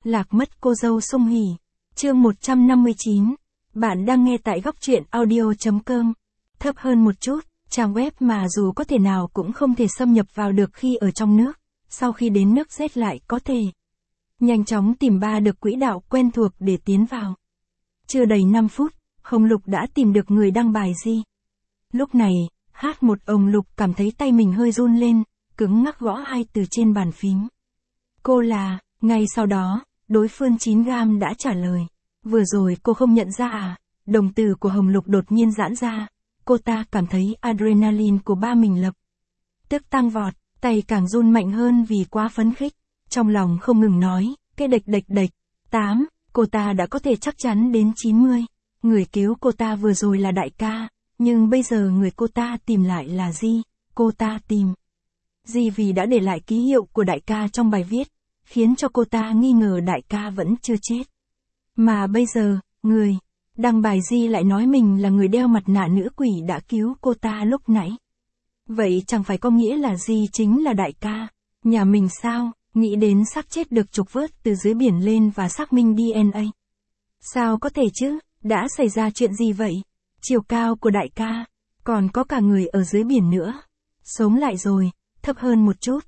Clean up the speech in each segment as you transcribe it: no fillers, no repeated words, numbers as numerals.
Lạc mất cô dâu Song Hỷ. Chương 159. Bạn đang nghe tại góc truyện audio.com. Thấp hơn một chút, trang web mà dù có thể nào cũng không thể xâm nhập vào được khi ở trong nước, sau khi đến nước Z lại có thể nhanh chóng tìm ba được quỹ đạo quen thuộc để tiến vào. Chưa đầy 5 phút, Hồng Lục đã tìm được người đăng bài Di. Lúc này, H1 Lục cảm thấy tay mình hơi run lên, cứng ngắc gõ hai từ trên bàn phím. Cô là, ngay sau đó, đối phương 9 gam đã trả lời. Vừa rồi cô không nhận ra à? Đồng tử của Hồng Lục đột nhiên giãn ra. Cô ta cảm thấy adrenaline của ba mình lập tức tăng vọt, tay càng run mạnh hơn vì quá phấn khích. Trong lòng không ngừng nói, cái đệch. 8, cô ta đã có thể chắc chắn đến 90. Người cứu cô ta vừa rồi là đại ca, nhưng bây giờ người cô ta tìm lại là Di. Cô ta tìm Di vì đã để lại ký hiệu của đại ca trong bài viết, khiến cho cô ta nghi ngờ đại ca vẫn chưa chết. Mà bây giờ, người đăng bài Di lại nói mình là người đeo mặt nạ nữ quỷ đã cứu cô ta lúc nãy. Vậy chẳng phải có nghĩa là Di chính là đại ca nhà mình sao? Nghĩ đến xác chết được trục vớt từ dưới biển lên và xác minh DNA. Sao có thể chứ? Đã xảy ra chuyện gì vậy? Chiều cao của đại ca, còn có cả người ở dưới biển nữa. Sống lại rồi, thấp hơn một chút.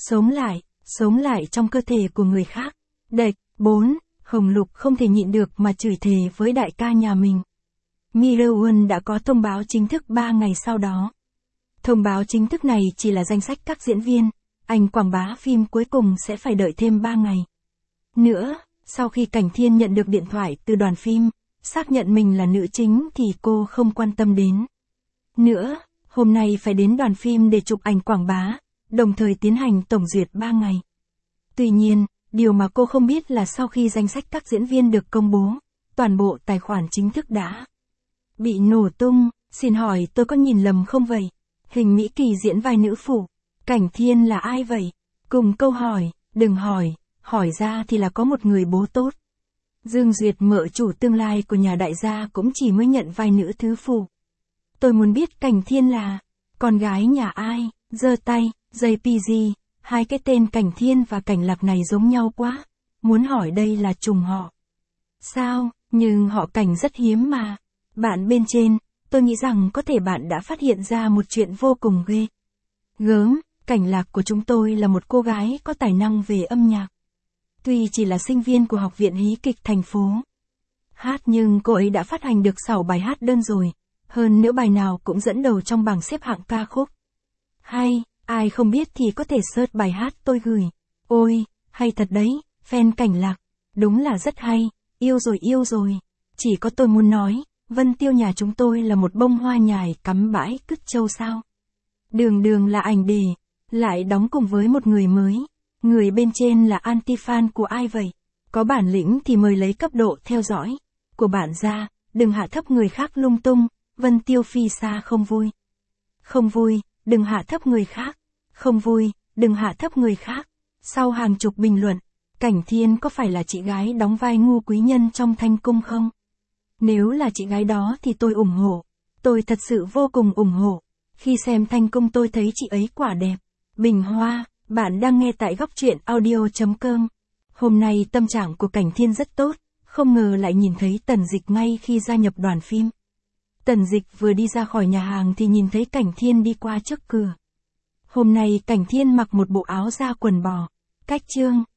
Sống lại trong cơ thể của người khác. Đệch. 4. Hồng Lục không thể nhịn được mà chửi thề với đại ca nhà mình. Mirror đã có thông báo chính thức 3 ngày sau đó. Thông báo chính thức này chỉ là danh sách các diễn viên. Anh quảng bá phim cuối cùng sẽ phải đợi thêm 3 ngày nữa. Sau khi Cảnh Thiên nhận được điện thoại từ đoàn phim, xác nhận mình là nữ chính thì cô không quan tâm đến nữa. Hôm nay phải đến đoàn phim để chụp ảnh quảng bá, đồng thời tiến hành tổng duyệt 3 ngày. Tuy nhiên, điều mà cô không biết là sau khi danh sách các diễn viên được công bố, toàn bộ tài khoản chính thức đã bị nổ tung. Xin hỏi tôi có nhìn lầm không vậy? Hình Mỹ Kỳ diễn vai nữ phụ. Cảnh Thiên là ai vậy? Cùng câu hỏi, đừng hỏi ra thì là có một người bố tốt. Dương Duyệt mợ chủ tương lai của nhà đại gia cũng chỉ mới nhận vai nữ thứ phụ. Tôi muốn biết Cảnh Thiên là con gái nhà ai? Giơ tay, JPG, hai cái tên Cảnh Thiên và Cảnh Lạc này giống nhau quá. Muốn hỏi đây là trùng họ sao? Nhưng họ Cảnh rất hiếm mà. Bạn bên trên, tôi nghĩ rằng có thể bạn đã phát hiện ra một chuyện vô cùng ghê gớm. Cảnh Lạc của chúng tôi là một cô gái có tài năng về âm nhạc. Tuy chỉ là sinh viên của Học viện Hí kịch thành phố hát nhưng cô ấy đã phát hành được 6 bài hát đơn rồi. Hơn nữa bài nào cũng dẫn đầu trong bảng xếp hạng ca khúc. Hay, ai không biết thì có thể search bài hát tôi gửi. Ôi, hay thật đấy, fan Cảnh Lạc. Đúng là rất hay, yêu rồi. Chỉ có tôi muốn nói, Vân Tiêu nhà chúng tôi là một bông hoa nhài cắm bãi cứt châu sao. Đường là ảnh đề, lại đóng cùng với một người mới. Người bên trên là anti-fan của ai vậy? Có bản lĩnh thì mời lấy cấp độ theo dõi của bạn ra, đừng hạ thấp người khác lung tung. Vân Tiêu phi xa không vui, đừng hạ thấp người khác. Không vui, đừng hạ thấp người khác. Sau hàng chục bình luận, Cảnh Thiên có phải là chị gái đóng vai ngu quý nhân trong Thanh Cung không? Nếu là chị gái đó thì tôi ủng hộ. Tôi thật sự vô cùng ủng hộ. Khi xem Thanh Cung tôi thấy chị ấy quả đẹp. Bình Hoa, bạn đang nghe tại góc truyện audio.com. Hôm nay tâm trạng của Cảnh Thiên rất tốt, không ngờ lại nhìn thấy Tần Dịch ngay khi gia nhập đoàn phim. Tần Dịch vừa đi ra khỏi nhà hàng thì nhìn thấy Cảnh Thiên đi qua trước cửa. Hôm nay Cảnh Thiên mặc một bộ áo da quần bò, cách chương,